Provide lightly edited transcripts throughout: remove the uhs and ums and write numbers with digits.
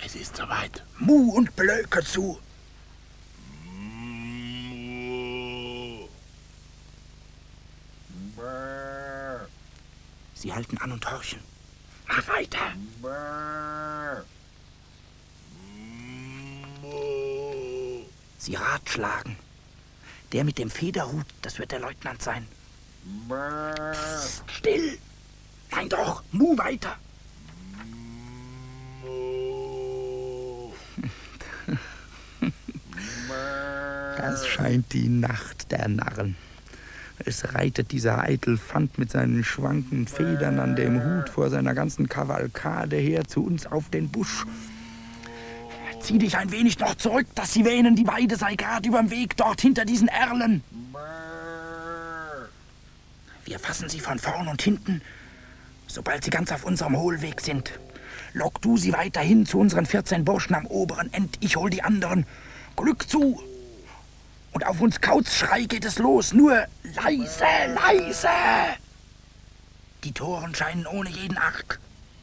Es ist soweit. Mu und Blöcke zu. Sie halten an und horchen. Mach weiter. Sie ratschlagen. Der mit dem Federhut, das wird der Leutnant sein. Psst, still. Nein doch, mu weiter. Das scheint die Nacht der Narren. Es reitet dieser Eitelfant mit seinen schwanken Federn an dem Hut vor seiner ganzen Kavalkade her zu uns auf den Busch. Zieh dich ein wenig noch zurück, dass sie wähnen, die Weide sei gerade überm Weg dort hinter diesen Erlen. Wir fassen sie von vorn und hinten, sobald sie ganz auf unserem Hohlweg sind. Lock du sie weiterhin zu unseren 14 Burschen am oberen End, ich hol die anderen. Glück zu! Und auf uns Kauzschrei geht es los, nur leise, leise! Die Toren scheinen ohne jeden Arg.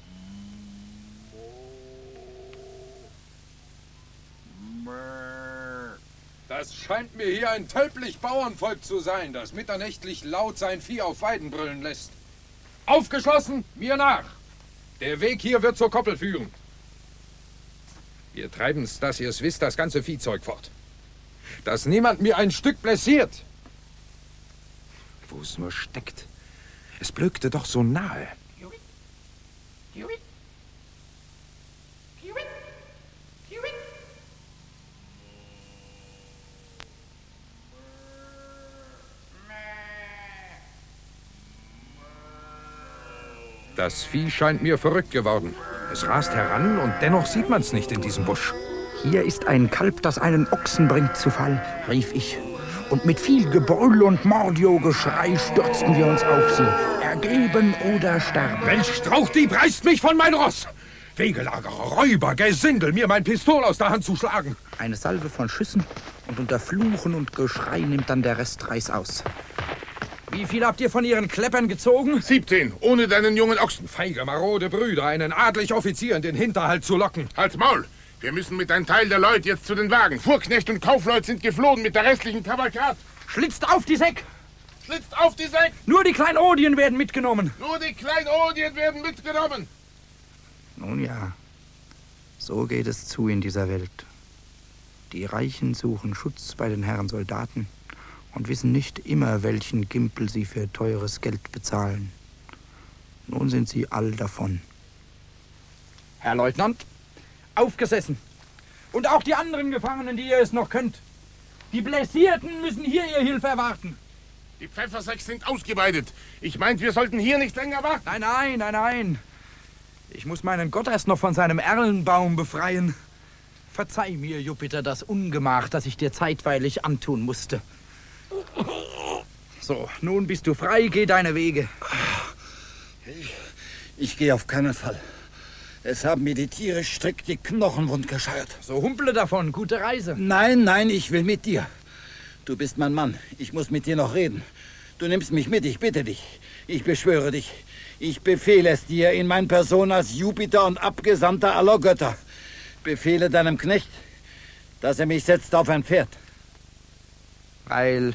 Das scheint mir hier ein tölplich Bauernvolk zu sein, das mitternächtlich laut sein Vieh auf Weiden brüllen lässt. Aufgeschlossen, mir nach! Der Weg hier wird zur Koppel führen. Wir treiben's, dass ihr's wisst, das ganze Viehzeug fort. Dass niemand mir ein Stück blessiert. Wo es nur steckt. Es blökte doch so nahe. Das Vieh scheint mir verrückt geworden. Es rast heran und dennoch sieht man's nicht in diesem Busch. Hier ist ein Kalb, das einen Ochsen bringt zu Fall, rief ich. Und mit viel Gebrüll und Mordiogeschrei stürzten wir uns auf sie. Ergeben oder sterben. Welch Strauchdieb reißt mich von mein Ross! Wegelagerer, Räuber, Gesindel, mir mein Pistol aus der Hand zu schlagen. Eine Salve von Schüssen und unter Fluchen und Geschrei nimmt dann der Rest Reißaus. Wie viel habt ihr von ihren Kleppern gezogen? 17, ohne deinen jungen Ochsen. Feige, marode Brüder, einen adlig Offizier in den Hinterhalt zu locken. Halt's Maul! Wir müssen mit einem Teil der Leute jetzt zu den Wagen. Fuhrknecht und Kaufleut sind geflohen mit der restlichen Kavalkade. Schlitzt auf die Säck! Schlitzt auf die Säck! Nur die Kleinodien werden mitgenommen. Nur die Kleinodien werden mitgenommen. Nun ja, so geht es zu in dieser Welt. Die Reichen suchen Schutz bei den Herren Soldaten und wissen nicht immer, welchen Gimpel sie für teures Geld bezahlen. Nun sind sie all davon. Herr Leutnant, aufgesessen. Und auch die anderen Gefangenen, die ihr es noch könnt. Die Blessierten müssen hier ihr Hilfe erwarten. Die Pfeffersäcke sind ausgeweidet. Ich meinte, wir sollten hier nicht länger warten. Nein. Ich muss meinen Gott erst noch von seinem Erlenbaum befreien. Verzeih mir, Jupiter, das Ungemach, das ich dir zeitweilig antun musste. So, nun bist du frei, geh deine Wege. Ich gehe auf keinen Fall. Es haben mir die Tiere strikt die Knochen wund gescheuert. So humple davon, gute Reise. Nein, ich will mit dir. Du bist mein Mann, ich muss mit dir noch reden. Du nimmst mich mit, ich bitte dich. Ich beschwöre dich. Ich befehle es dir in meiner Person als Jupiter und Abgesandter aller Götter. Befehle deinem Knecht, dass er mich setzt auf ein Pferd. Weil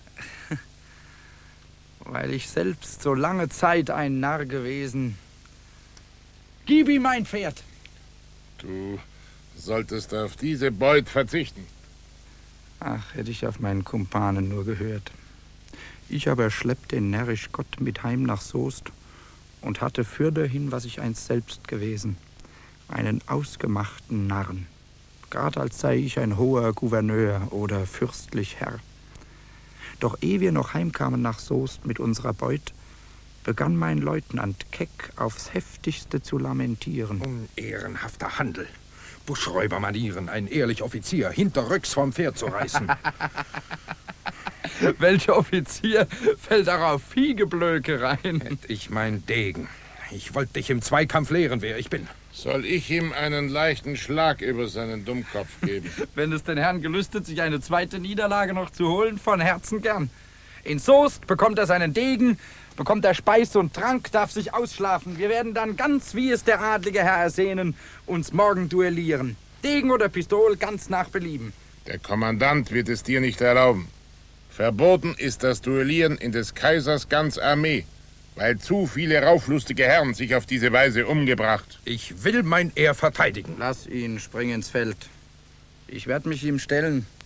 ich selbst so lange Zeit ein Narr gewesen. Gib ihm mein Pferd. Du solltest auf diese Beut verzichten. Ach, hätte ich auf meinen Kumpanen nur gehört. Ich aber schleppte närrisch Gott mit heim nach Soest und hatte fürderhin, was ich einst selbst gewesen, einen ausgemachten Narren, grad als sei ich ein hoher Gouverneur oder fürstlich Herr. Doch ehe wir noch heimkamen nach Soest mit unserer Beut, begann mein Leutnant keck aufs heftigste zu lamentieren. Unehrenhafter Handel. Buschräubermanieren, ein ehrlicher Offizier hinterrücks vom Pferd zu reißen. Welcher Offizier fällt darauf Viehgeblöke rein? Hätt ich mein Degen. Ich wollte dich im Zweikampf lehren, wer ich bin. Soll ich ihm einen leichten Schlag über seinen Dummkopf geben? Wenn es den Herrn gelüstet, sich eine zweite Niederlage noch zu holen, von Herzen gern. In Soest bekommt er seinen Degen, bekommt er Speis und Trank, darf sich ausschlafen. Wir werden dann ganz, wie es der adlige Herr ersehnen, uns morgen duellieren. Degen oder Pistol, ganz nach Belieben. Der Kommandant wird es dir nicht erlauben. Verboten ist das Duellieren in des Kaisers ganz Armee, weil zu viele rauflustige Herren sich auf diese Weise umgebracht. Ich will mein Ehr verteidigen. Lass ihn, spring ins Feld. Ich werde mich ihm stellen.